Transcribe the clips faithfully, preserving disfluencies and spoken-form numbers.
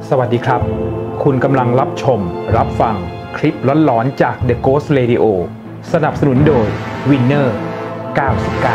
สวัสดีครับคุณกำลังรับชมรับฟังคลิปหลอนๆจาก The Ghost Radio สนับสนุนโดย Winner เก้าสิบเก้า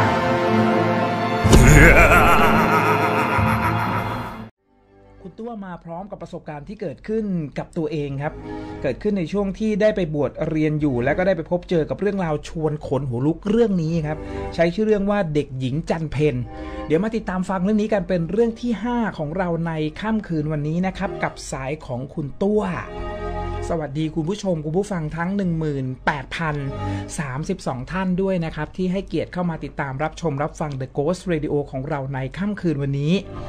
คุณตัวมาพร้อมกับประสบการณ์ที่เกิดขึ้นกับตัวเองครับเกิดขึ้นในช่วงที่ได้ไปบวชเรียนอยู่และก็ได้ไปพบเจอกับเรื่องราวชวนขนหัวลุกเรื่องนี้ครับใช้ชื่อเรื่องว่าเด็กหญิงจันเพ็ญเดี๋ยวมาติดตามฟังเรื่องนี้กันเป็นเรื่องที่ห้าของเราในค่ำคืนวันนี้นะครับกับสายของคุณตัวสวัสดีคุณผู้ชมคุณผู้ฟังทั้ง หนึ่งหมื่นแปดพันสามสิบสอง ท่านด้วยนะครับที่ให้เกียรติเข้ามาติดตามรับชมรับฟัง The Ghost Radio ของเราในค่ำคืนวันนี้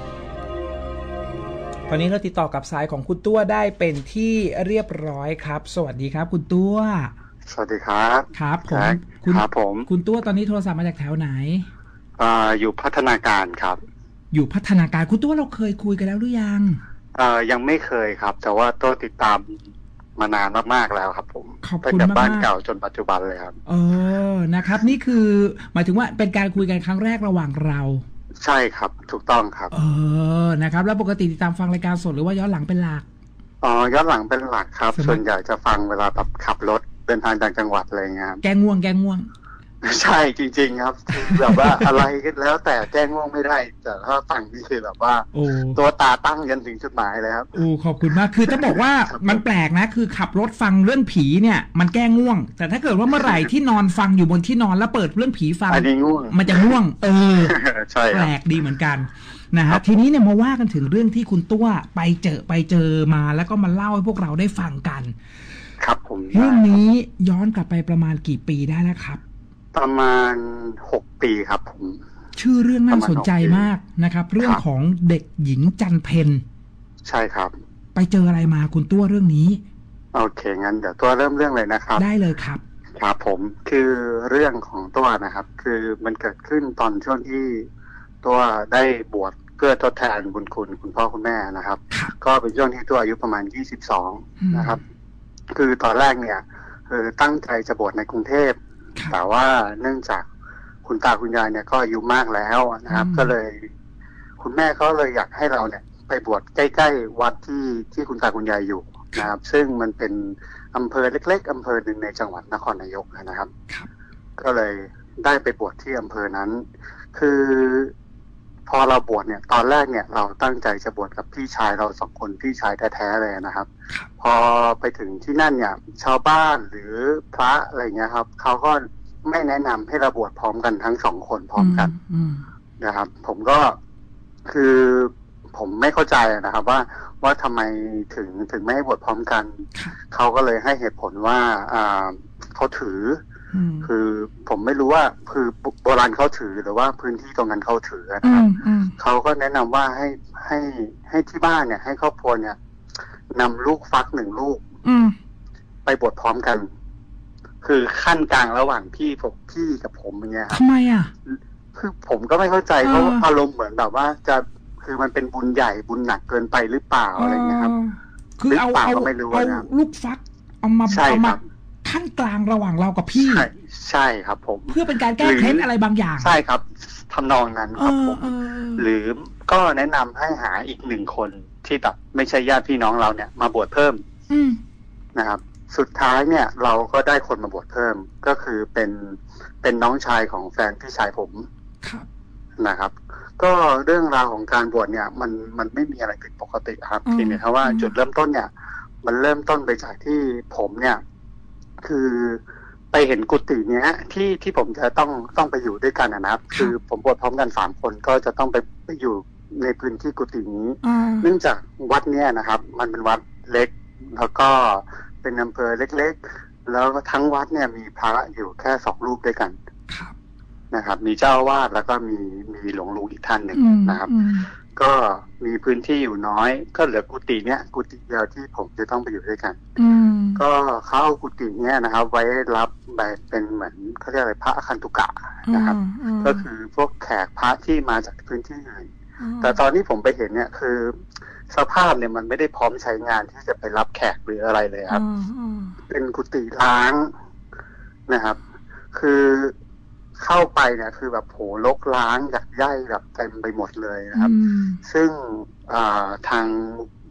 ตอนนี้เราติดต่อกับสายของคุณตัวได้เป็นที่เรียบร้อยครับสวัสดีครับคุณตัวสวัสดีครับครับผมคุณครับผมคุณตัวตอนนี้โทรศัพท์มาจากแถวไหนอ่าอยู่พัฒนาการครับอยู่พัฒนาการคุณตัวเราเคยคุยกันแล้วหรือยังเอ่อยังไม่เคยครับแต่ว่าตัวติดตามมานานมากๆแล้วครับผมตั้งแต่บ้านเก่าจนปัจจุบันเลยครับเออนะครับนี่คือหมายถึงว่าเป็นการคุยกันครั้งแรกระหว่างเราใช่ครับถูกต้องครับเออนะครับแล้วปกติติดตามฟังรายการสดหรือว่าย้อนหลังเป็นหลักอ๋อย้อนหลังเป็นหลักครับส่วนใหญ่จะฟังเวลาแบบขับรถเดินทางต่างจังหวัดอะไรเงี้ยแกง่วงแกง่วงใช่จริงๆครับแบบว่าอะไรก็แล้วแต่แก้ง่วงไม่ได้แต่ถ้าฟังนี่คือแบบว่าตัวตาตั้งยันถึงจุดหมายเลยครับโอ้ขอบคุณมากคือจะบอกว่ามันแปลกนะคือขับรถฟังเรื่องผีเนี่ยมันแก้ง่วงแต่ถ้าเกิดว่าเมื่อไหร่ที่นอนฟังอยู่บนที่นอนแล้วเปิดเรื่องผีฟังอันนี้ง่วงมันจะง่วงเออใช่แปลกดีเหมือนกันนะฮะทีนี้เนี่ยมาว่ากันถึงเรื่องที่คุณตัวไปเจอไปเจอมาแล้วก็มาเล่าให้พวกเราได้ฟังกันครับผมเรื่องนี้ย้อนกลับไปประมาณกี่ปีได้แล้วครับประมาณหกปีครับผมชื่อเรื่องน่าสนใจมากนะครับเรื่องของเด็กหญิงจันเพ็ญใช่ครับไปเจออะไรมาคุณตัวเรื่องนี้โอเคงั้นเดี๋ยวตัวเริ่มเรื่องเลยนะครับได้เลยครับครับผมคือเรื่องของตัวนะครับคือมันเกิดขึ้นตอนช่วงที่ตัวได้บวชเพื่อทดแทนบุญคุณคุณพ่อคุณแม่นะครับก็เป็นช่วงที่ตัวอายุประมาณยี่สิบสองนะครับคือตอนแรกเนี่ยคือตั้งใจจะบวชในกรุงเทพแต่ว่าเนื่องจากคุณตาคุณยายเนี่ยก็อายุมากแล้วนะครับก็เลยคุณแม่ก็เลยอยากให้เราเนี่ยไปบวชใกล้ๆวัดที่ที่คุณตาคุณยายอยู่นะครับซึ่งมันเป็นอำเภอเล็กๆอำเภอหนึ่งในจังหวัดนครนายกนะครับก็เลยได้ไปบวชที่อำเภอนั้นคือพอเราบวชเนี่ยตอนแรกเนี่ยเราตั้งใจจะบวชกับพี่ชายเราสองคนพี่ชายแท้ๆเลยนะครับพอไปถึงที่นั่นเนี่ยชาวบ้านหรือพระอะไรเงี้ยครับเขาก็ไม่แนะนำให้เราบวชพร้อมกันทั้งสองคนพร้อมกันนะครับผมก็คือผมไม่เข้าใจนะครับว่าว่าทำไมถึงถึงไม่ให้บวชพร้อมกันเขาก็เลยให้เหตุผลว่าอ่าเขาถือคือผมไม่รู้ว่าคือโบราณเขาถือหรือว่าพื้นที่ตรงนั้นเขาถือนะครับเขาก็แนะนำว่าให้ให้ให้ที่บ้านเนี่ยให้ครอบครัวเนี่ยนำลูกฟักหนึ่งลูกไปบวชพร้อมกันคือขั้นกลางระหว่างพี่ผมพี่กับผมอย่างเงี้ยครับทำไมอ่ะคือผมก็ไม่เข้าใจเขาอารมณ์เหมือนแบบว่าจะคือมันเป็นบุญใหญ่บุญหนักเกินไปหรือเปล่าอะไรเงี้ยครับคือเอาเอาเอาลูกฟักเอามาเอามาขั้นกลางระหว่างเรากับพี่ใช่ใช่ครับผมเพื่อเป็นการแก้เคล็ดอะไรบางอย่างใช่ครับทำนองนั้นครับผมหรือก็แนะนำให้หาอีกหนึ่งคนที่แบบไม่ใช่ญาติพี่น้องเราเนี่ยมาบวชเพิ่มนะครับสุดท้ายเนี่ยเราก็ได้คนมาบวชเพิ่มก็คือเป็นเป็นน้องชายของแฟนพี่ชายผมนะครับก็เรื่องราวของการบวชเนี่ยมันมันไม่มีอะไรผิดปกติครับทีนี้ครับว่าจุดเริ่มต้นเนี่ยมันเริ่มต้นไปจากที่ผมเนี่ยคือไปเห็นกุฏิเนี้ยที่ที่ผมจะต้องต้องไปอยู่ด้วยกันนะครับคือผมบวชพร้อมกันสามคนก็จะต้องไปไปอยู่ในพื้นที่กุฏินี้เนื่องจากวัดเนี้ยนะครับมันเป็นวัดเล็กแล้วก็เป็นอำเภอเล็กๆแล้วทั้งวัดเนี่ยมีพระอยู่แค่สองรูปด้วยกันนะครับมีเจ้าอาวาสแล้วก็มีมีหลวงลุงอีกท่านหนึ่งนะครับก็มีพื้นที่อยู่น้อยก็เหลือกุฏิเนี้ยกุฏิเดียวที่ผมจะต้องไปอยู่ด้วยกันก็เขาเอากุฏิเนี้ยนะครับไว้รับแบบเป็นเหมือนเขาเรียกอะไรพระอคันตุกะนะครับก็คือพวกแขกพระที่มาจากพื้นที่อื่นแต่ตอนที่ผมไปเห็นเนี่ยคือสภาพเนี่ยมันไม่ได้พร้อมใช้งานที่จะไปรับแขกหรืออะไรเลยครับเป็นกุฏิล้างนะครับ คือเข้าไปเนี่ยคือแบบโหรกร้างหยักไย่แบบเต็มไปหมดเลยนะครับซึ่งทาง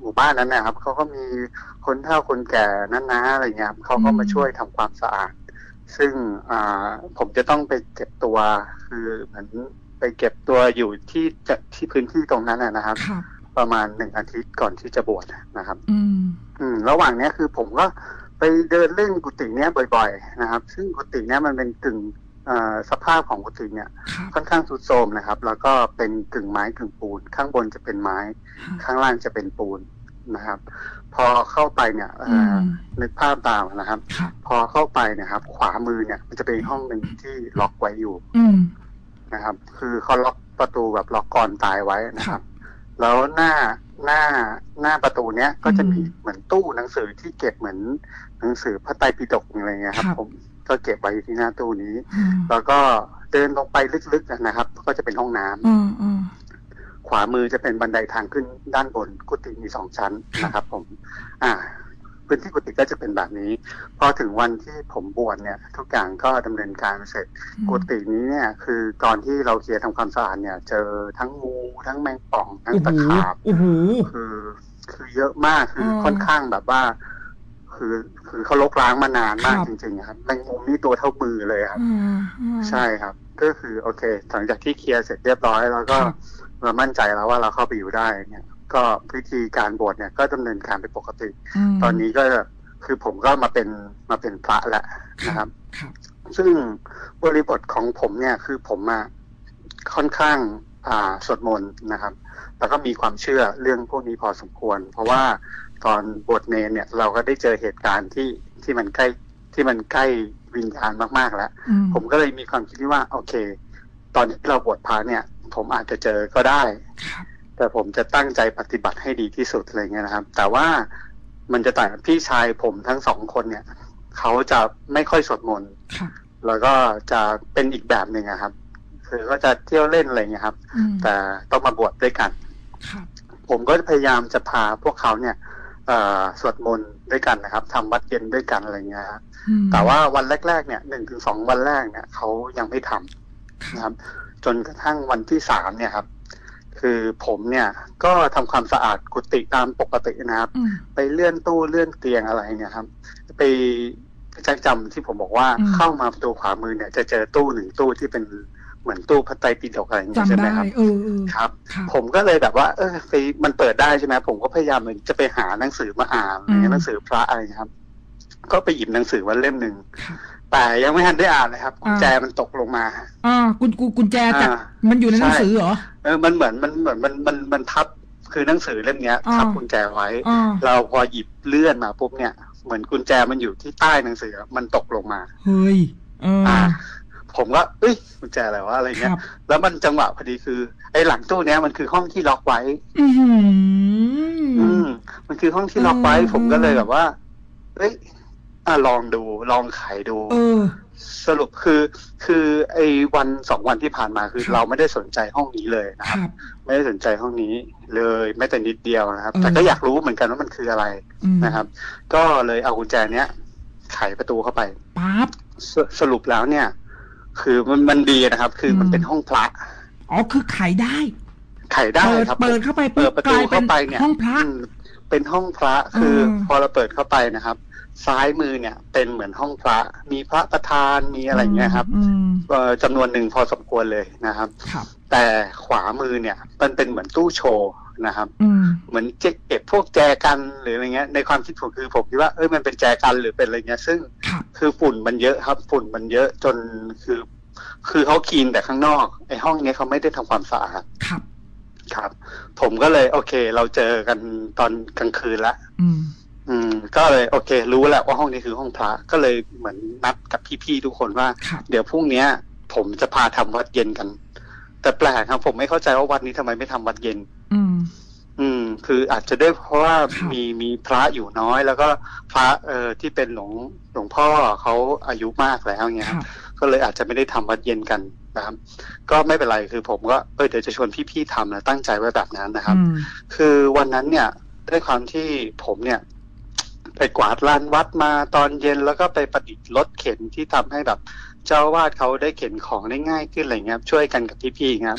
มู่บ้านนั้นนะครับเขาก็มีคนเฒ่าคนแก่นั้นนะอะไรเงี้ยเขาก็มาช่วยทำความสะอาดซึ่งอ่าผมจะต้องไปเก็บตัวคือเหมือนไปเก็บตัวอยู่ที่จะที่พื้นที่ตรงนั้นนะครับประมาณหนึ่งอาทิตย์ก่อนที่จะบวชนะครับอืมอืมระหว่างนี้คือผมก็ไปเดินเล่นกุฏิเนี้ยบ่อยๆนะครับซึ่งกุฏิเนี้ยมันเป็นกึ่งสภาพของกุฏิเนี่ยค่อนข้างทรุดโทรมนะครับแล้วก็เป็นกึ่งไม้กึ่งปูนข้างบนจะเป็นไม้ข้างล่างจะเป็นปูนนะครับพอเข้าไปเนี่ยนึกภาพตามนะครับพอเข้าไปนะครับขวามือเนี่ยมันจะเป็นห้องหนึ่งที่ล็อกไว้อยู่นะครับคือเขาล็อกประตูแบบล็อกก่อนตายไว้นะครับแล้วหน้าหน้าหน้าประตูเนี้ยก็จะมีเหมือนตู้หนังสือที่เก็บเหมือนหนังสือพระไตรปิฎกอะไรเงี้ยครับผมก็เก็บไว้อยู่ที่หน้าตู้นี้แล้วก็เดินลงไปลึกๆนะครับก็จะเป็นห้องน้ำขวามือจะเป็นบันไดทางขึ้นด้านบนกุฏิมีสองชั้นนะครับผมอ่าพื้นที่กุฏิก็จะเป็นแบบนี้พอถึงวันที่ผมบวชเนี่ยทุกอย่างก็ดำเนินการเสร็จกุฏินี้เนี่ยคือตอนที่เราเคลียร์ทำความสะอาดเนี่ยเจอทั้งงูทั้งแมงป่องทั้งตะขาบคือคือเยอะมากคือค่อนข้างแบบว่าคือคือเขาลกล้างมานานมากจริงๆครับแมงมุมนี่ตัวเท่ามือเลยครับใช่ครับก็คือโอเคหลังจากที่เคลียร์เสร็จเรียบร้อยแล้วก็เรามั่นใจแล้วว่าเราเข้าไปอยู่ได้เนี่ยก็พิธีการบวชเนี่ยก็ดำเนินการไปปกติตอนนี้ก็คือผมก็มาเป็นมาเป็นพระแล้วนะครับซึ่งบริบทของผมเนี่ยคือผมมาค่อนข้างอ่าสวดมนต์นะครับแล้วก็มีความเชื่อเรื่องพวกนี้พอสมควรเพราะว่าตอนบวชเนรเนี่ยเราก็ได้เจอเหตุการณ์ที่ที่มันใกล้ที่มันใกล้วิญญาณมากๆแล้วผมก็เลยมีความคิดที่ว่าโอเคตอนที่เราบวชพระเนี่ยผมอาจจะเจอก็ได้แต่ผมจะตั้งใจปฏิบัติให้ดีที่สุดอะไรเงี้ยนะครับแต่ว่ามันจะต่างพี่ชายผมทั้งสองคนเนี่ยเขาจะไม่ค่อยสวดมนต์แล้วก็จะเป็นอีกแบบหนึ่งครับคือก็จะเที่ยวเล่นอะไรเงี้ยครับแต่ต้องมาบวชด้วยกันผมก็พยายามจะพาพวกเขาเนี่ยสวดมนต์ด้วยกันนะครับทำวัดเย็นด้วยกันอะไรเงี้ยครับแต่ว่าวันแรกๆเนี่ยหนึ่งถึงสองวันแรกเนี่ยเขายังไม่ทำนะครับจนกระทั่งวันที่สามเนี่ยครับคือผมเนี่ยก็ทำความสะอาดกุฏิตามปกตินะครับไปเลื่อนตู้เลื่อนเตียงอะไรเนี่ยครับไปจำจำที่ผมบอกว่าเข้ามาประตูขวามือเนี่ยจะเจอตู้หนึ่งตู้ที่เป็นเหมือนตู้พระไตรปิฎกอะไรอย่างเงี้ยใช่ไหมครับครับผมก็เลยแบบว่าเออไปมันเปิดได้ใช่ไหมผมก็พยายามจะไปหาหนังสือมาอ่านหนังสือพระอะไรครับก็ไปหยิบหนังสือมาเล่มหนึ่งแต่ยังไม่ทันได้อ่านเลยครับกุญแจมันตกลงมาอ่ากุญกุญแจจากมันอยู่ในหนังสือเหรอเออมันเหมือนมันเหมือนมันมันมันทับคือหนังสือเล่มเนี้ยทับกุญแจไว้เราพอหยิบเลื่อนมาปุ๊บเนี่ยเหมือนกุญแจมันอยู่ที่ใต้หนังสือมันตกลงมาเฮ้ยอ่าผมก็เอ้ยกุญแจอะไรวะอะไรเงี้ยแล้วมันจังหวะพอดีคือไอ้หลังตู้เนี้ยมันคือห้องที่ล็อกไว้อืมมันคือห้องที่ล็อกไว้ผมก็เลยแบบว่าเอ้ยอ่ะลองดูลองไขดูสรุปคือคือไอ้วันสองวันที่ผ่านมาคือเราไม่ได้สนใจห้องนี้เลยนะครับไม่ได้สนใจห้องนี้เลยแม้แต่นิดเดียวนะครับแต่ก็อยากรู้เหมือนกันว่ามันคืออะไรนะครับก็เลยเอากุญแจเนี้ยไขประตูเข้าไปปั๊บสรุปแล้วเนี่ยคือมันมันดีนะครับคือมันเป็นห้องพระอ๋อคือไขได้ไขได้ครับเปิดเข้าไปเปิดประตูเข้าไปเนี่ยห้องพระเป็นห้องพระคือพอเราเปิดเข้าไปนะครับซ้ายมือเนี่ยเป็นเหมือนห้องพระมีพระประธานมีอะไรเงี้ยครับจำนวนหนึ่งพอสมควรเลยนะครับแต่ขวามือเนี่ยมันเป็นเหมือนตู้โชว์นะครับเหมือนเก็บพวกแจกันหรืออะไรเงี้ยในความคิดผมคือผมคิดว่าเอ้ยมันเป็นแจกันหรือเป็นอะไรเงี้ยซึ่งคือฝุ่นมันเยอะครับฝุ่นมันเยอะจนคือคือเขาคลีนแต่ข้างนอกไอ้ห้องนี้เขาไม่ได้ทำความสะอาดครับครับผมก็เลยโอเคเราเจอกันตอนกลางคืนละอืมก็เลยโอเครู้แหละว่าห้องนี้คือห้องพระก็เลยเหมือนนัดกับพี่ๆทุกคนว่าเดี๋ยวพรุ่งนี้ผมจะพาทำวัดเย็นกันแต่แปลกครับผมไม่เข้าใจว่าวัดนี้ทำไมไม่ทำวัดเย็นอืมอืมคืออาจจะด้วยเพราะว่ามีมีพระอยู่น้อยแล้วก็พระเอ่อที่เป็นหลวงหลวงพ่อเขาอายุมากแล้วเงี้ยก็เลยอาจจะไม่ได้ทำวัดเย็นกันนะครับก็ไม่เป็นไรคือผมก็เออเดี๋ยวจะชวนพี่ๆทำนะตั้งใจไว้แบบนั้นนะครับคือวันนั้นเนี่ยด้วยความที่ผมเนี่ยไปกวาดลานวัดมาตอนเย็นแล้วก็ไปประดิษฐ์รถเข็นที่ทำให้แบบเจ้าวาดเขาได้เข็นของได้ง่ายขึ้นอะไรเงี้ยช่วยกันกับพี่ๆครับ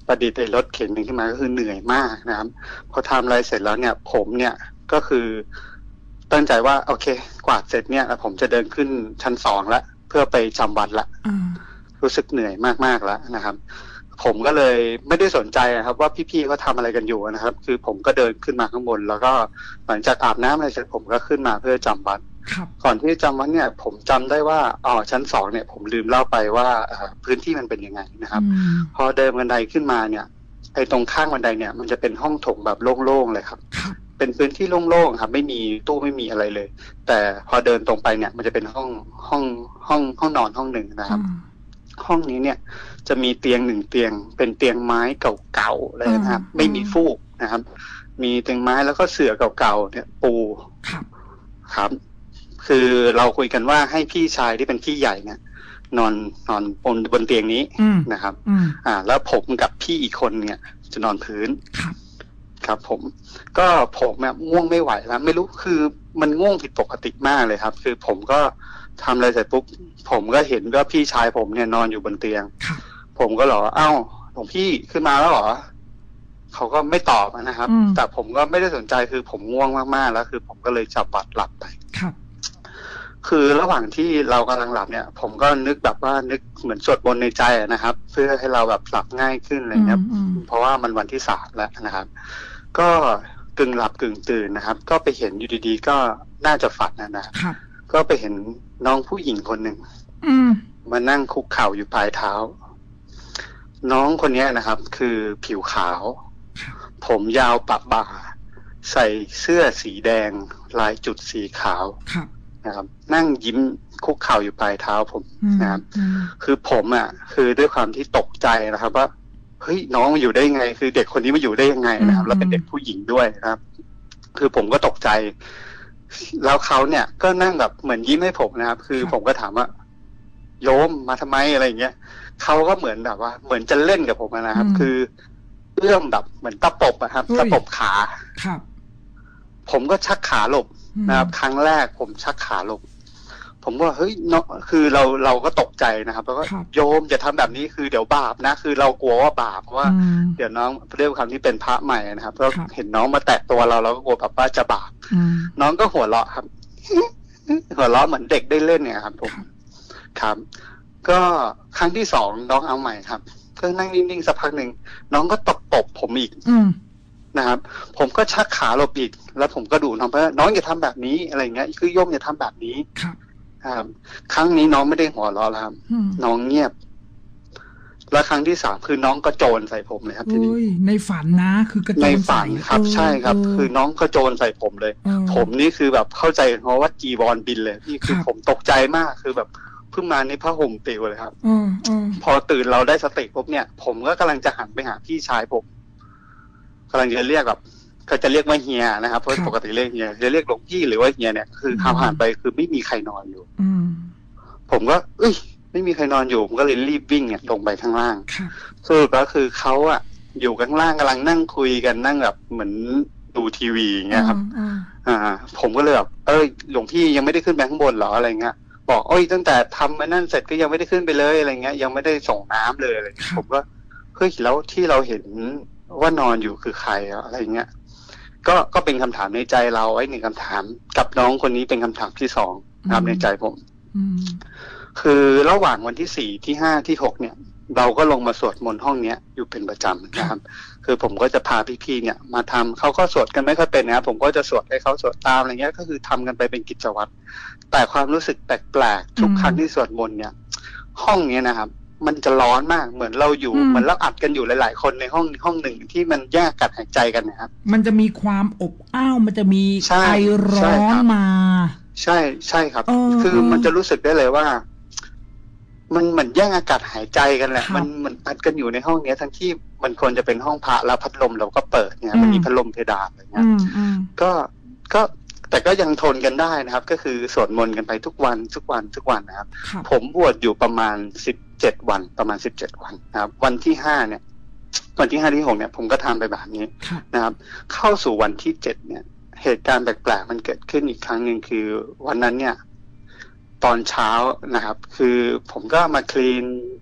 ประดิษฐ์ไอ้รถเข็นขึ้นมาก็คือเหนื่อยมากนะครับพอทำอะไรเสร็จแล้วเนี่ยผมเนี่ยก็คือตั้งใจว่าโอเคกวาดเสร็จเนี่ยผมจะเดินขึ้นชั้นสองละเพื่อไปจำวัดละรู้สึกเหนื่อยมากๆแล้วนะครับผมก็เลยไม่ได้สนใจนะครับว่าพี่ๆเขาทำอะไรกันอยู่นะครับคือผมก็เดินขึ้นมาข้างบนแล้วก็หลังจากอาบน้ำอะไรเสร็จผมก็ขึ้นมาเพื่อจำวัดก่อนที่จะจำวัดเนี่ยผมจำได้ว่าอ๋อชั้นสองเนี่ยผมลืมเล่าไปว่าพื้นที่มันเป็นยังไงนะครับพอเดินบันไดขึ้นมาเนี่ยไอ้ตรงข้างบันไดเนี่ยมันจะเป็นห้องโถงแบบโล่งๆเลยครับเป็นพื้นที่โล่งๆครับไม่มีตู้ไม่มีอะไรเลยแต่พอเดินตรงไปเนี่ยมันจะเป็นห้องห้องห้องห้องนอนห้องหนึ่งนะครับห้องนี้เนี่ยจะมีเตียงหนึ่งเตียงเป็นเตียงไม้เก่าๆเลยนะครับไม่มีฟูกนะครับมีเตียงไม้แล้วก็เสื่อเก่าๆเนี่ยปูครับคือเราคุยกันว่าให้พี่ชายที่เป็นพี่ใหญ่เนี่ยนอนนอนบนบนเตียงนี้นะครับอ่าแล้วผมกับพี่อีกคนเนี่ยจะนอนพื้นครับผมก็ผมแบบง่วงไม่ไหวแล้วไม่รู้คือมันง่วงผิดปกติมากเลยครับคือผมก็ทำอะไรเสร็จปุ๊บผมก็เห็นว่าพี่ชายผมเนี่ยนอนอยู่บนเตียงผมก็หรอเอ้าหลวงพี่ขึ้นมาแล้วเหรอเขาก็ไม่ตอบนะครับแต่ผมก็ไม่ได้สนใจคือผมง่วงมากๆแล้วคือผมก็เลยจับบัตรหลับไปคือระหว่างที่เรากำลังหลับเนี่ยผมก็นึกแบบว่านึกเหมือนสวดมนต์ในใจนะครับเพื่อให้เราแบบหลับง่ายขึ้นอะไรเงี้ยเพราะว่ามันวันที่สามแล้วนะครับก็กึ่งหลับกึ่งตื่นนะครับก็ไปเห็นอยู่ดีๆก็น่าจะฝันนะนะครับก็ไปเห็นน้องผู้หญิงคนหนึ่งมานั่งคุกเข่าอยู่ปลายเท้าน้องคนนี้นะครับคือผิวขาวผมยาวปะบ่าใส่เสื้อสีแดงลายจุดสีขาวนะครับนั่งยิ้มคุกเข่าอยู่ปลายเท้าผมนะครับคือผมอ่ะคือด้วยความที่ตกใจนะครับว่าเฮ้ยน้องมาอยู่ได้ยังไงคือเด็กคนนี้มาอยู่ได้ยังไงนะครับแล้วเป็นเด็กผู้หญิงด้วยนะครับคือผมก็ตกใจแล้วเขาเนี่ยก็นั่งแบบเหมือนยิ้มให้ผมนะครับคือผมก็ถามว่าโยมมาทำไมอะไรอย่างเงี้ยเขาก็เหมือนแบบว่าเหมือนจะเล่นกับผมนะครับคือเอื้อมแบบเหมือนตะปบอะครับตะปบขาครับผมก็ชักขาหลบนะครับครั้งแรกผมชักขาหลบผมว่าเฮ้ยเนาะคือเราเราก็ตกใจนะครับแล้วก็โยมอย่าทำแบบนี้คือเดี๋ยวบาปนะคือเรากลัวว่าบาปเพราะว่าเดี๋ยวน้องเรื่องคำที่เป็นพระใหม่นะครับก็เห็นน้องมาแตะตัวเราเราก็กลัวแบบว่าจะบาปน้องก็หัวเราะครับหัวเราะเหมือนเด็กได้เล่นเนี่ยครับผมครับก็ครั้งที่สองน้องเอาใหม่ครับก็นั่งนิ่งๆสักพักหนึ่งน้องก็ตบตบผมอีกนะครับผมก็ชักขาหลบอีกแล้วผมก็ดูน้องเพราะน้องอย่าทำแบบนี้อะไรเงี้ยคือโยมอย่าทำแบบนี้ครับครั้งนี้น้องไม่ได้หัวเราะแล้วครับน้องเงียบแล้วครั้งที่สามคือน้องกระโจนใส่ผมเลยครับทีนี้ในฝันนะคือกระโจนในฝันครับใช่ครับคือน้องกระโจนใส่ผมเลยผมนี่คือแบบเข้าใจเพราะว่าจีวรบินเลยพี่คือผมตกใจมากคือแบบเพิ่งมาในผ้าห่มปิวเลยครับพอตื่นเราได้สติปุ๊บเนี่ยผมก็กำลังจะหันไปหาพี่ชายผมกำลังจะเรียกแบบก็จะเรียกว่าเฮียนะครับเพราะปกติเรียกเฮียจะเรียกหลวงพี่หรือว่าเฮียเนี่ยคือข่าวผ่านไปคือไม่มีใครนอนอยู่ผมก็เอ้ยไม่มีใครนอนอยู่ผมก็เลยรีบวิ่งเนี่ยลงไปข้างล่างสรุปก็คือเขาอะอยู่ข้างล่างกำลังนั่งคุยกันนั่งแบบเหมือนดูทีวีอย่างเงี้ยครับอ่าผมก็เลยแบบเอ้ยหลวงพี่ยังไม่ได้ขึ้นไปข้างบนเหรออะไรเงี้ยบอกโอ้ยตั้งแต่ทำมานั่นเสร็จก็ยังไม่ได้ขึ้นไปเลยอะไรเงี้ยยังไม่ได้ส่งน้ำเลยอะไรผมก็เฮ้ยแล้วที่เราเห็นว่านอนอยู่คือใครอะไรเงี้ยก็ก็เป็นคำถามในใจเราไอ้หนึ่งคำถามกับน้องคนนี้เป็นคำถามที่สองนะครับในใจผมคือระหว่างวันที่สี่ที่ห้าที่หกเนี่ยเราก็ลงมาสวดมนต์ห้องเนี้ยอยู่เป็นประจำนะครับคือผมก็จะพาพี่ๆเนี่ยมาทำเขาก็สวดกันไม่ค่อยเป็นนะครับผมก็จะสวดให้เขาสวดตามอะไรเงี้ยก็คือทำกันไปเป็นกิจวัตรแต่ความรู้สึกแปลกๆทุกครั้งที่สวดมนต์เนี่ยห้องเนี้ยนะครับมันจะร้อนมากเหมือนเราอยู่เหมือนเราอัดกันอยู่หลายๆคนในห้องห้องหนึ่งที่มันแยกกันหายใจกันนะครับมันจะมีความอบอ้าวมันจะมีไอร้อนมาใช่ใช่ครับคือมันจะรู้สึกได้เลยว่ามันเหมือนแย่งอากาศหายใจกันแหละมันเหมือนอัดกันอยู่ในห้องนี้ทั้งที่มันควรจะเป็นห้องพระแล้วพัดลมเราก็เปิดเนี่ยมันมีพัดลมเพดานอะไรเงี้ยก็ก็แต่ก็ยังทนกันได้นะครับก็คือสวดมนต์กันไปทุกวันทุกวันทุกวันนะครับผมบวชอยู่ประมาณสิบเจ็ดวันประมาณสิบเจ็ดวันนะครับวันที่ห้าเนี่ยวันที่ห้าที่หกเนี่ยผมก็ทำไปแบบนี้นะครับเข้าสู่วันที่เจ็ดเนี่ยเหตุการณ์แปลกๆมันเกิดขึ้นอีกครั้งหนึ่งคือวันนั้นเนี่ยตอนเช้านะครับคือผมก็มาคลีน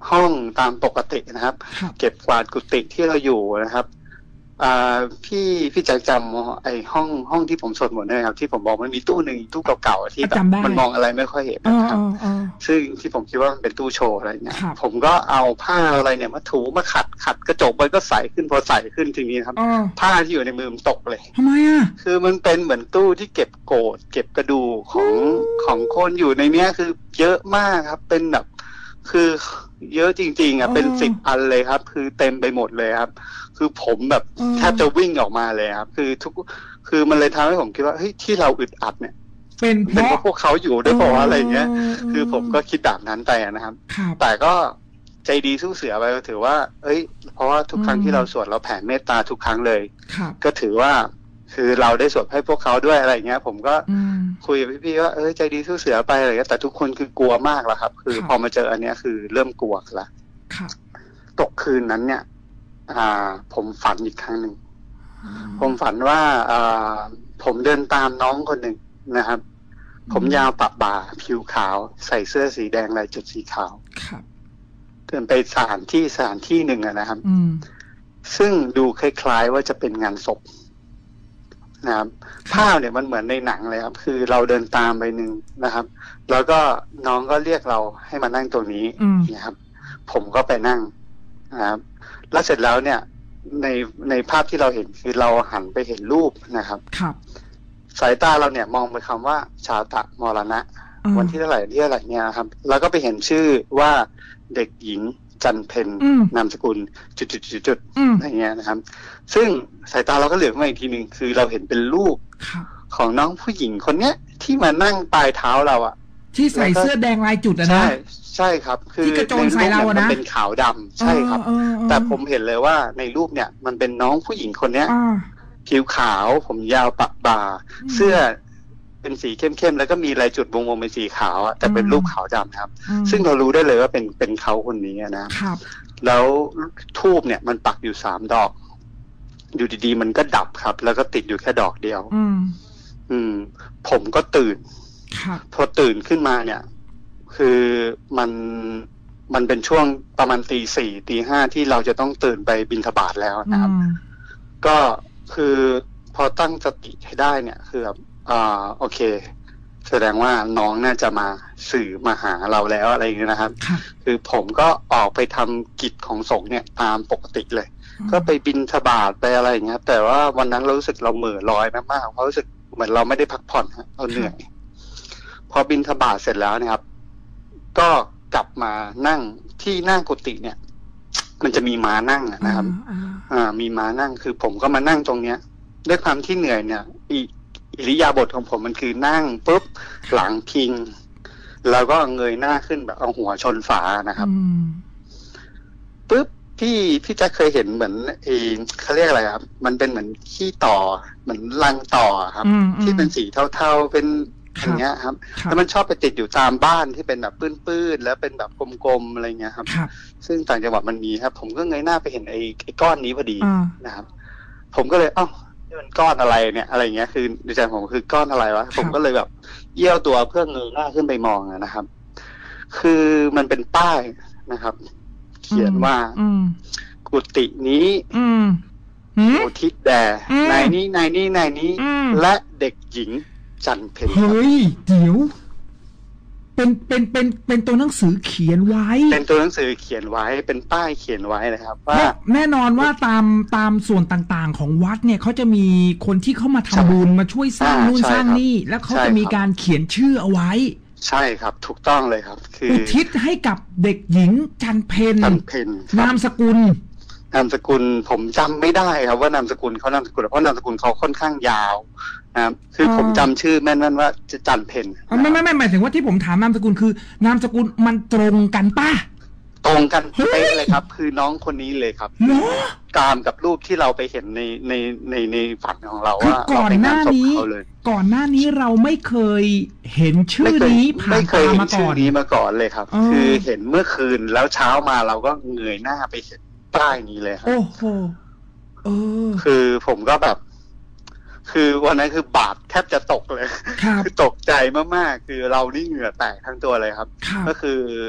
ห้องตามปกตินะครับเก็บกวาดกุฏิที่เราอยู่นะครับอ่าพี่พี่แจ็คจำไอห้องห้องที่ผมสวดมนต์นะครับที่ผมบอกมันมีตู้หนึ่งตู้เก่าๆที่แบบมันมองอะไรไม่ค่อยเห็นนะครับซึ่งที่ผมคิดว่ามันเป็นตู้โชว์อะไรเงี้ยผมก็เอาผ้าอะไรเนี่ยมาถูมาขัดขัดกระจกมันก็ใสขึ้นพอใสขึ้นทีนี้ครับผ้าที่อยู่ในมือมันตกเลยทำไมอ่ะคือมันเป็นเหมือนตู้ที่เก็บโกดเก็บกระดูกของของคนอยู่ในเนี้ยคือเยอะมากครับเป็นแบบคือเยอะจริงๆอ่ะเป็นสิบอันเลยครับคือเต็มไปหมดเลยครับคือผมแบบแทบจะวิ่งออกมาเลยครับคือทุกคือมันเลยทำให้ผมคิดว่าเฮ้ยที่เราอึดอัดเนี่ยเป็นเพราะพวกเขาอยู่ด้วยเพราะอะไรเงี้ยคือผมก็คิดแบบนั้นไปนะครับแต่ก็ใจดีสู้เสือไปก็ถือว่าเอ้ยเพราะว่าทุกครั้งที่เราสวดเราแผ่เมตตาทุกครั้งเลยก็ถือว่าคือเราได้สวดให้พวกเขาด้วยอะไรเงี้ยผมก็คุยกับพี่ๆว่าเอ้ยใจดีสู้เสือไปอะไรเงี้ยแต่ทุกคนคือกลัวมากแล้วครับคือพอมาเจออันเนี้ยคือเริ่มกลัวละตกคืนนั้นเนี่ยอ่าผมฝันอีกครั้งหนึ่งผมฝันว่าอ่าผมเดินตามน้องคนหนึ่งนะครับผมยาวปะบ่าผิวขาวใส่เสื้อสีแดงลายจุดสีขาวเดินไปสถานที่สถานที่หนึ่งนะครับซึ่งดูคล้ายๆว่าจะเป็นงานศพนะครับภาพเนี่ยมันเหมือนในหนังเลยครับคือเราเดินตามไปหนึ่งนะครับแล้วก็น้องก็เรียกเราให้มานั่งตรงนี้นะครับผมก็ไปนั่งนะครับแล้วเสร็จแล้วเนี่ยในในภาพที่เราเห็นคือเราหันไปเห็นรูปนะครับครับสายตาเราเนี่ยมองไปคำว่าชาตะมรณะวันที่เท่าไหร่ที่เท่าไหร่เนี่ยครับแล้วก็ไปเห็นชื่อว่าเด็กหญิงจันเพ็ญนามสกุลจุดๆๆอะไรเงี้ยนะครับซึ่งสายตาเราก็เหลือบมาอีกทีหนึ่งคือเราเห็นเป็นรูปของน้องผู้หญิงคนเนี้ยที่มานั่งปลายเท้าเราอะที่ใส่เสื้อแดงลายจุดอะนะใช่ใช่ครับคือที่กระโจนใส่เราอะนะมันเป็นขาวดำใช่ครับแต่ผมเห็นเลยว่าในรูปเนี่ยมันเป็นน้องผู้หญิงคนเนี้ยผิวขาวผมยาวปะบ่าเสื้อเป็นสีเข้มๆแล้วก็มีลายจุดวงๆเป็นสีขาวอะแต่เป็นรูปขาวดำครับซึ่งเรารู้ได้เลยว่าเป็นเป็นเขาคนนี้นะครับแล้วธูปเนี่ยมันปักอยู่สามดอกอยู่ดีๆมันก็ดับครับแล้วก็ติดอยู่แค่ดอกเดียวอืมอืมผมก็ตื่นพอตื่นขึ้นมาเนี่ยคือมันมันเป็นช่วงประมาณตีสี่ตีห้าที่เราจะต้องตื่นไปบิณฑบาตแล้วนะครับก็คือพอตั้งสติให้ได้เนี่ยคือแบบอ่าโอเคแสดงว่าน้องน่าจะมาสื่อมาหาเราแล้วอะไรอย่างเงี้ยนะครับคือผมก็ออกไปทำกิจของสงฆ์เนี่ยตามปกติเลยก็ไปบิณฑบาตไปอะไรอย่างเงี้ยแต่ว่าวันนั้นเรารู้สึกเราเหม่อลอยมากๆเพราะรู้สึกเหมือนเราไม่ได้พักผ่อนฮะเราเหนื่อยพอบิณฑบาตเสร็จแล้วนะครับก็กลับมานั่งที่หน้ากุฏิเนี่ยมันจะมีม้านั่งนะครับอ่ามีม้านั่งคือผมก็มานั่งตรงเนี้ยด้วยความที่เหนื่อยเนี่ยอีอิริยาบถของผมมันคือนั่งปุ๊บหลังพิงแล้วก็เงยหน้าขึ้นแบบเอาหัวชนฝานะครับปุ๊บพี่พี่จะเคยเห็นเหมือนเอเขาเรียกอะไรครับมันเป็นเหมือนขี้ต่อเหมือนรังต่อครับที่เป็นสีเทาๆเป็นอย่างเงี้ยครับแล้วมันชอบไปติดอยู่ตามบ้านที่เป็นแบบปื้นๆแล้วเป็นแบบกลมๆอะไรเงี้ยครับซึ่งต่างจังหวัดมันมีครับผมก็เงยหน้าไปเห็นไอ้ไอ้ก้อนนี้พอดีนะครับผมก็เลยเอ้านี่มันก้อนอะไรเนี่ยอะไรเงี้ยคือในใจผมคือก้อนอะไรวะผมก็เลยแบบเยี่ยวตัวเพื่อเงยหน้าขึ้นไปมองนะครับคือมันเป็นป้ายนะครับ เขียนว่ากุฏินี้อุทิศแด่นายนี้นายนี้นายนี้และเด็กหญิงจันเพ็ญเฮ้ยเดี๋ยวเป็นเป็นเป็นเป็นตัวหนังสือเขียนไว้เป็นตัวหนังสือเขียนไว้เป็นป้ายเขียนไว้นะครับว่าแน่นอนว่าตามตามส่วนต่างๆของวัดเนี่ยเขาจะมีคนที่เข้ามาทำบุญมาช่วยสร้างนู่นสร้างนี่แล้วเขาจะมีการเขียนชื่อเอาไว้ใช่ครับถูกต้องเลยครับคืออุทิศให้กับเด็กหญิงจันเพ็ญจันเพ็ญนามสกุลนามสกุลผมจำไม่ได้ครับว่านามสกุลเขานามสกุลเพราะนามสกุลเขาค่อนข้างยาวนะครับคือผมจำชื่อแม่นๆว่าจะจันเพ็ญไม่ไม่ไม่หมายถึงว่าที่ผมถามนามสกุลคือนามสกุลมันตรงกันป่ะตรงกันเป๊ะเลยครับคือน้องคนนี้เลยครับตามกับรูปที่เราไปเห็นในในในในฝันของเราว่าก่อนหน้านี้ก่อนหน้านี้เราไม่เคยเห็นชื่อนี้ผ่านตามาก่อนนี้มาก่อนเลยครับคือเห็นเมื่อคืนแล้วเช้ามาเราก็เงยหน้าไปเห็นป้ายนี้เลยครับโอ้โหเออคือผมก็แบบคือวันนั้นคือบาดแทบจะตกเลยคือตกใจมากๆคือเรานี่เหงื่อแตกทั้งตัวเลยครับก็คือ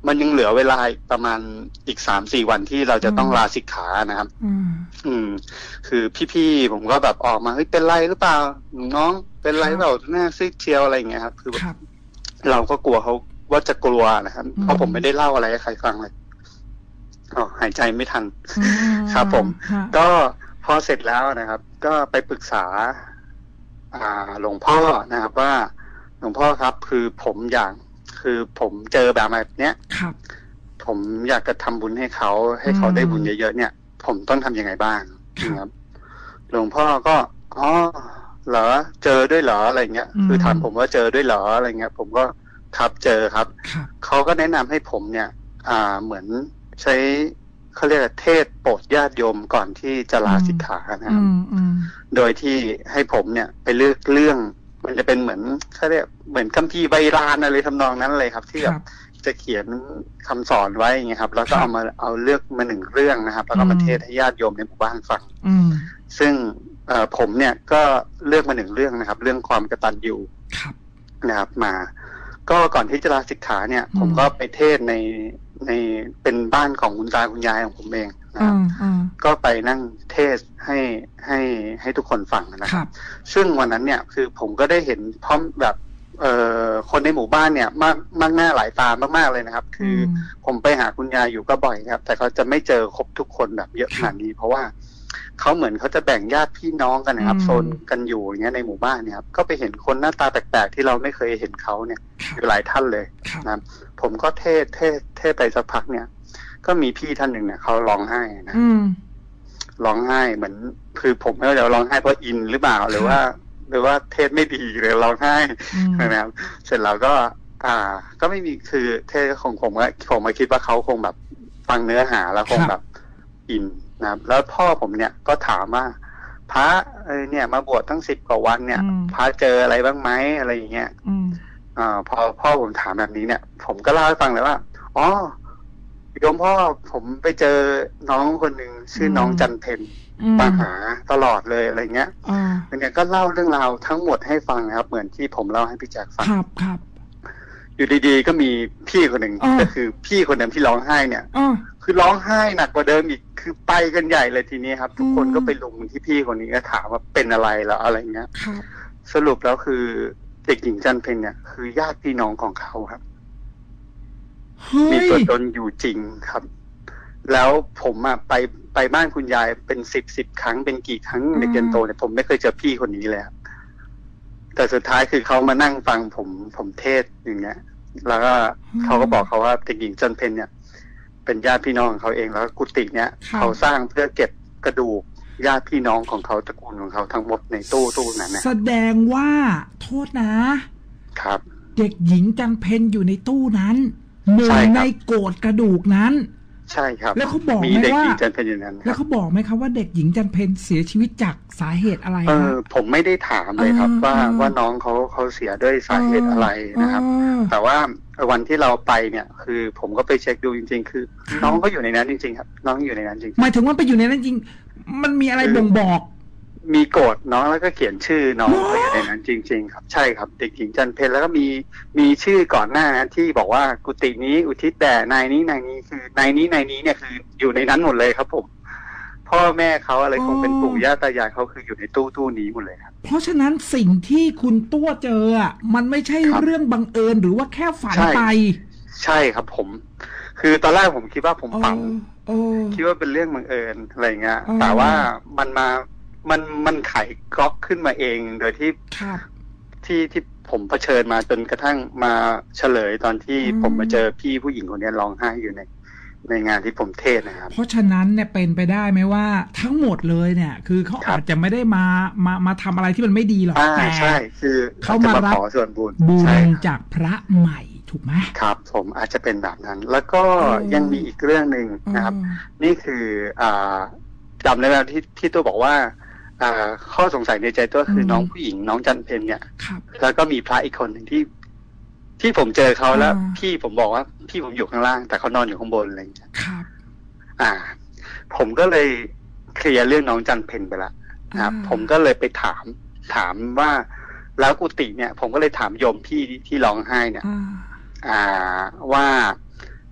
มันยังเหลือเวลาประมาณอีกสามสี่วันที่เราจะต้องลาสิกขานะครับอืมอืมคือพี่ๆผมก็แบบออกมาเฮ้ยเป็นไรหรือเปล่าน้องเป็นไรเปล่าหน้าซีดเชียวอะไรอย่างเงี้ยครับคือเราก็กลัวเขาว่าจะกลัวนะครับเพราะผมไม่ได้เล่าอะไรให้ใครฟังเลยอ๋อหายใจไม่ทันครับผมก็พอเสร็จแล้วนะครับก็ไปปรึกษาอ่าหลวงพ่อนะครับว่าหลวงพ่อครับคือผมอยากคือผมเจอแบบแบบเนี้ยผมอยากจะทำบุญให้เขาให้เขาได้บุญเยอะๆเนี่ยผมต้องทำยังไงบ้างครับหลวงพ่อก็อ๋อเหรอเจอด้วยเหรออะไรเงี้ยคือถามผมว่าเจอด้วยเหรออะไรเงี้ยผมก็ครับเจอครับเขาก็แนะนำให้ผมเนี่ยอ่าเหมือนใช้เขาเรียกเทศโปรดญาติโยมก่อนที่จะลาสิกขานะครับโดยที่ให้ผมเนี่ยไปเลือกเรื่องมันจะเป็นเหมือนเขาเรียกเหมือนคัมภีร์ไบรานอะไรทำนองนั้นเลยครับที่แบบจะเขียนคำสอนไว้ไงครับแล้วก็เอามาเอาเลือกมาหนึ่งเรื่องนะครับแล้วก็มาเทศให้ญาติโยมในหมู่บ้านฟังซึ่งผมเนี่ยก็เลือกมาหนึ่งเรื่องนะครับเรื่องความกตัญญูนะครับมาก็ก่อนที่จะลาสิกขาเนี่ยผมก็ไปเทศในในเป็นบ้านของคุณตาคุณยายของผมเองนะครับก็ไปนั่งเทศให้ให้ให้ทุกคนฟังนะครับซึ่งวันนั้นเนี่ยคือผมก็ได้เห็นพร้อมแบบเอ่อคนในหมู่บ้านเนี่ยมากมากหน้าหลายตามากๆเลยนะครับคือผมไปหาคุณยายอยู่ก็บ่อยครับแต่เขาจะไม่เจอครบทุกคนแบบเยอะขนาดนี้เพราะว่าเขาเหมือนเขาจะแบ่งญาติพี่น้องกันนะครับโซนกันอยู่อย่างเงี้ยในหมู่บ้านเนี่ยครับก็ไปเห็นคนหน้าตาแปลกๆที่เราไม่เคยเห็นเขาเนี่ยอยู่หลายท่านเลยนะครับผมก็เทศเทศเทศไปสักพักเนี่ยก็มีพี่ท่านหนึ่งเนี่ยเขาร้องไห้นะร้องไห้เหมือนคือผมไม่รู้จะร้องไห้เพราะอินหรือเปล่าหรือว่าหรือว่าเทศไม่ดีเลยร้องไห้นะครับเสร็จแล้วก็อ่าก็ไม่มีคือเทศของผมก็ผมมาคิดว่าเขาคงแบบฟังเนื้อหาแล้วคงแบบอินนะครับแล้วพ่อผมเนี่ยก็ถามว่าพระเออเนี่ยมาบวชตั้งสิบกว่าวันเนี่ยพระเจออะไรบ้างไหมอะไรอย่างเงี้ยอ่าพอพ่อผมถามแบบนี้เนี่ยผมก็เล่าให้ฟังเลยว่าอ๋อโยมพ่อผมไปเจอน้องคนหนึ่งชื่อน้องจันเพ็ญมาหาตลอดเลยอะไรเงี้ยเนี่ยก็เล่าเรื่องราวทั้งหมดให้ฟังครับเหมือนที่ผมเล่าให้พี่แจ็คฟังครับครับอยู่ดีๆก็มีพี่คนหนึ่งก็คือพี่คนเดิมที่ร้องไห้เนี่ยคือร้องไห้หนักกว่าเดิมอีกคือไปกันใหญ่เลยทีนี้ครับทุกคนก็ไปลุมที่พี่คนนี้ก็ถามว่าเป็นอะไรแล้วอะไรเงี้ยสรุปแล้วคือเด็กหญิงจันเพ็ญเนี่ยคือญาติพี่น้องของเขาครับมีตัวตนอยู่จริงครับแล้วผมอะไปไปบ้านคุณยายเป็นสิบสิบครั้งเป็นกี่ครั้งในเกนโตเนี่ยผมไม่เคยเจอพี่คนนี้เลยครับแต่สุดท้ายคือเขามานั่งฟังผมผมเทศอย่างเงี้ยแล้วก็เขาก็บอกเขาว่าเด็กหญิงจันเพ็ญเนี่ยเป็นญาติพี่น้องของเขาเองแล้วกุฏิเนี่ยเขาสร้างเพื่อเก็บกระดูกญาติพี่น้องของเขาตระกูลของเขาทั้งหมดในตู้ตู้นั้นนะแสดงว่าโทษนะครับเด็กหญิงจันเพ็ญอยู่ในตู้นั้นหนึ่งในโกรธกระดูกนั้นใช่ครับแล้วเขาบอกไหมว่าแล้วเขาบอกไหมครับว่าเด็กหญิงจันเพ็ญเสียชีวิตจากสาเหตุอะไรเออผมไม่ได้ถามเลยครับว่าว่าน้องเขาเขาเสียด้วยสาเหตุอะไรนะครับแต่ว่าวันที่เราไปเนี่ยคือผมก็ไปเช็คดูจริงๆคือน้องก็อยู่ในนั้นจริงๆครับน้องอยู่ในนั้นจริงหมายถึงว่าไปอยู่ในนั้นจริงมันมีอะไรบ่งบอกมีโกรธน้องแล้วก็เขียนชื่อน้องไปอยู่ในนั้นจริงๆครับใช่ครับเด็กหญิงจันเพ็ญแล้วก็มีมีชื่อก่อนหน้านะที่บอกว่ากุฏินี้อุทิศแด่นายนี้นายนี้คือนายนี้นายนี้เนี่ยคืออยู่ในนั้นหมดเลยครับผมพ่อแม่เขาอะไรคงเป็นปู่ย่าตายายเขาคืออยู่ในตู้ตู้นี้หมดเลยครับเพราะฉะนั้นสิ่งที่คุณตัวเจออ่ะมันไม่ใช่เรื่องบังเอิญหรือว่าแค่ฝันไปใช่ครับผมคือตอนแรกผมคิดว่าผมฝันคิดว่าเป็นเรื่องบังเอิญอะไรเงี้ยแต่ว่ามันมามันมันไขก๊อกขึ้นมาเองโดยที่ที่ที่ผมเผชิญมาจนกระทั่งมาเฉลยตอนที่ผมมาเจอพี่ผู้หญิงคนนี้ร้องไห้อยู่ในในงานที่ผมเทศนะครับเพราะฉะนั้นเนี่ยเป็นไปได้ไหมว่าทั้งหมดเลยเนี่ยคือเขาอาจจะไม่ได้มามามาทำอะไรที่มันไม่ดีหรอกแต่ใช่คือเขามารับส่วนบุญบุญจากพระใหม่ถูกไหมครับผมอาจจะเป็นแบบนั้นแล้วก็ยังมีอีกเรื่องหนึ่งนะครับนี่คืออ่าจำได้ไหมที่ที่ตัวบอกว่าอ่าข้อสงสัยในใจตัวคือน้องผู้หญิงน้องจันเพ็ญเนี่ยแล้วก็มีพระอีกคนหนึ่งที่ที่ผมเจอเขาแล้วพี่ผมบอกว่าพี่ผมอยู่ข้างล่างแต่เขานอนอยู่ข้างบนอะไรอย่างเงี้ยครับอ่าผมก็เลยเคลียร์เรื่องน้องจันเพ็ญไปละนะครับผมก็เลยไปถามถามว่าแล้วกุฏิเนี่ยผมก็เลยถามโยมพี่ที่ร้องไห้เนี่ยอ่าว่า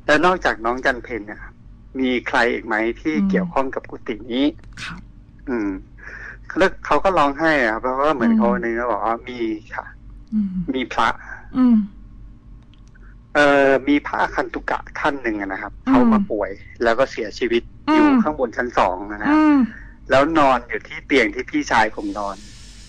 แล้วนอกจากน้องจันเพญเนี่ยมีใครอีกไหมที่เกี่ยวข้องกับกุฏินี้ครับอืมแล้วเขาก็ร้องไห้อะเพราะว่าเหมือนเขาเนื้อบอกว่ามีค่ะมีพระเอ่อมีพระอคันตุกะท่านหนึ่งนะครับเขามาป่วยแล้วก็เสียชีวิตอยู่ข้างบนชั้นสองนะฮะแล้วนอนอยู่ที่เตียงที่พี่ชายผมนอน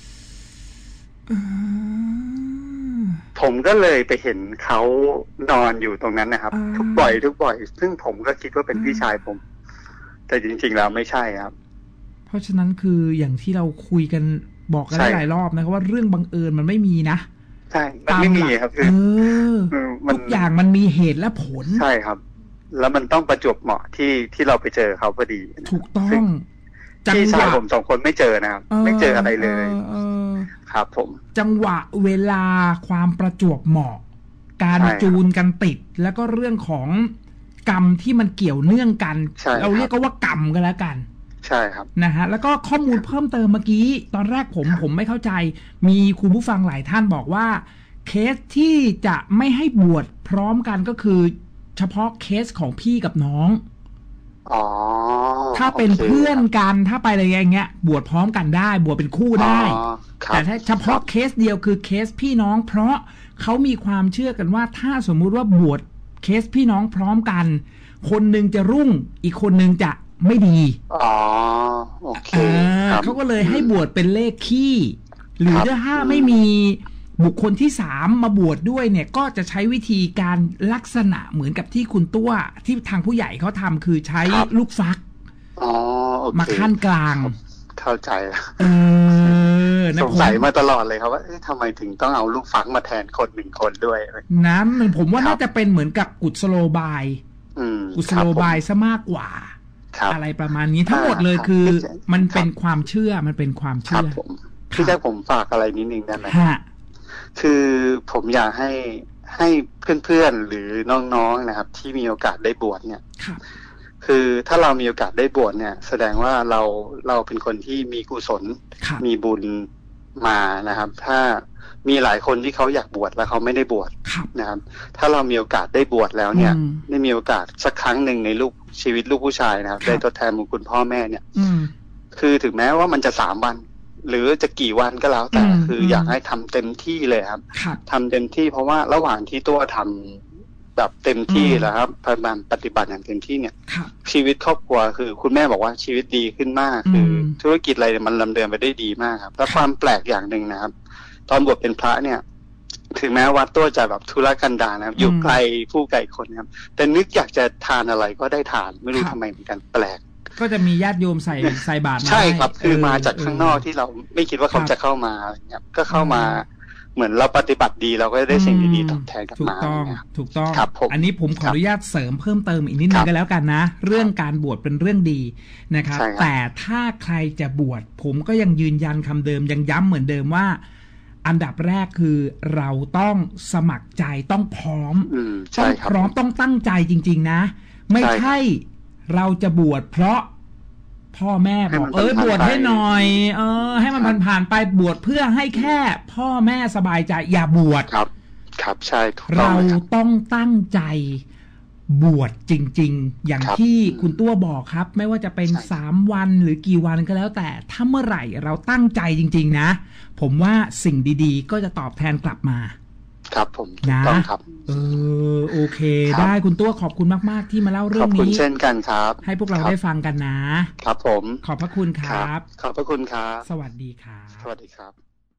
ผมก็เลยไปเห็นเขานอนอยู่ตรงนั้นนะครับทุกบ่อยทุกบ่อยซึ่งผมก็คิดว่าเป็นพี่ชายผมแต่จริงๆแล้วไม่ใช่ครับเพราะฉะนั้นคืออย่างที่เราคุยกันบอกกันหลายรอบนะครับว่าเรื่องบังเอิญมันไม่มีนะใช่มันไม่มีครับคือทุกอย่างมันมีเหตุและผลใช่ครับแล้วมันต้องประจวบเหมาะที่ที่เราไปเจอเขาพอดีถูกต้องพี่ชายผมสองคนไม่เจอนะครับไม่เจออะไรเลยครับผมจังหวะเวลาความประจวบเหมาะการจูนกันติดแล้วก็เรื่องของกรรมที่มันเกี่ยวเนื่องกันเราเรียกก็ว่ากรรมกันแล้วกันใช่ครับนะฮะแล้วก็ข้อมูลเพิ่มเติมเมื่อกี้ตอนแรกผมผมไม่เข้าใจมีคุณผู้ฟังหลายท่านบอกว่าเคสที่จะไม่ให้บวชพร้อมกันก็คือเฉพาะเคสของพี่กับน้องอ๋อถ้าเป็นเพื่อนกันถ้าไปอะไรอย่างเงี้ยบวชพร้อมกันได้บวชเป็นคู่ได้แต่ถ้าเฉพาะเคสเดียวคือเคสพี่น้องเพราะเขามีความเชื่อกันว่าถ้าสมมุติว่าบวชเคสพี่น้องพร้อมกันคนหนึ่งจะรุ่งอีกคนหนึ่งจะไม่ดีอ๋อโอเคเขาก็เลยให้บวชเป็นเลขขี้หรือถ้าไม่มีบุคคลที่สามมาบวชดด้วยเนี่ยก็จะใช้วิธีการลักษณะเหมือนกับที่คุณตัวที่ทางผู้ใหญ่เขาทำคือใช้ลูกฟักมาขั้นกลางเข้าใจแล้วเออสงสัยมาตลอดเลยครับว่าทำไมถึงต้องเอาลูกฟักมาแทนคนหนึ่งคนด้วยนะมันผมว่าน่าจะเป็นเหมือนกับกุศโลบายกุศโลบายซะมากกว่าอะไรประมาณนี้ทั้งหมดเลยคือมันเป็นความเชื่อมันเป็นความเชื่อพี่แจ๊คผมฝากอะไรนิดนึงได้ไหมคือผมอยากให้ให้เพื่อนๆหรือน้องๆนะครับที่มีโอกาสได้บวชเนี่ยคือถ้าเรามีโอกาสได้บวชเนี่ยแสดงว่าเราเราเป็นคนที่มีกุศลมีบุญมานะครับถ้ามีหลายคนที่เขาอยากบวชแล้วเขาไม่ได้บวชนะครับถ้าเรามีโอกาสได้บวชแล้วเนี่ยได้มีโอกาสสักครั้งหนึ่งในลูกชีวิตลูกผู้ชายนะครับได้ทดแทนบุญคุณพ่อแม่เนี่ยคือถึงแม้ว่ามันจะสามวันหรือจะกี่วันก็แล้วแต่คืออยากให้ทำเต็มที่เลยครับทำเต็มที่เพราะว่าระหว่างที่ตัวทำแบบเต็มที่แล้วครับพยายามปฏิบัติอย่างเต็มที่เนี่ยชีวิตครอบครัวคือคุณแม่บอกว่าชีวิตดีขึ้นมากคือธุรกิจอะไรมันดำเนินไปได้ดีมากครับแล้วความแปลกอย่างหนึ่งนะครับตอนบวชเป็นพระเนี่ยถึงแม้วัดตัวจะแบบธุรกันดารนะครับอยู่ไกลผู้ไกลคนครับแต่นึกอยากจะทานอะไรก็ได้ทานไม่รู้ทำไมเหมือนกันแปลกก็จะมีญาติโยมใส่ใส่บาตรใช่ครับคือมาจากข้างนอกที่เราไม่คิดว่าเขาจะเข้ามาอะไรเงี้ยก็เข้ามาเหมือนเราปฏิบัติดีเราก็ได้สิ่งดีๆตอบแทนกลับมาถูกต้องถูกต้องอันนี้ผมขออนุญาตเสริมเพิ่มเติมอีกนิดนึงก็แล้วกันนะเรื่องการบวชเป็นเรื่องดีนะครับแต่ถ้าใครจะบวชผมก็ยังยืนยันคำเดิมยังย้ำเหมือนเดิมว่าอันดับแรกคือเราต้องสมัครใจต้องพร้อมต้องพร้อมต้องตั้งใจจริงๆนะไม่ใช่เราจะบวชเพราะพ่อแม่บอกเออบวชให้หน่อยเออให้มันผ่านๆไปบวชเพื่อให้แค่พ่อแม่สบายใจอย่าบวชครับครับใช่เราต้องตั้งใจบวชจริงๆอย่างที่คุณตัวบอกครับไม่ว่าจะเป็นสามวันหรือกี่วันก็แล้วแต่ถ้าเมื่อไหร่เราตั้งใจจริงๆนะผมว่าสิ่งดีๆก็จะตอบแทนกลับมาครับผมนะเออโอเคได้คุณตัวขอบคุณมากๆที่มาเล่าเรื่องนี้ขอบคุณเช่นกันครับให้พวกเราได้ฟังกันนะครับผมขอบพระคุณครับขอบพระคุณครับสวัสดีครับสวัสดีครับ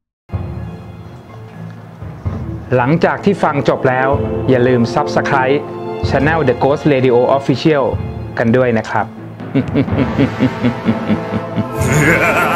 หลังจากที่ฟังจบแล้วอย่าลืม Subscribe Channel The Ghost Radio Official กันด้วยนะครับ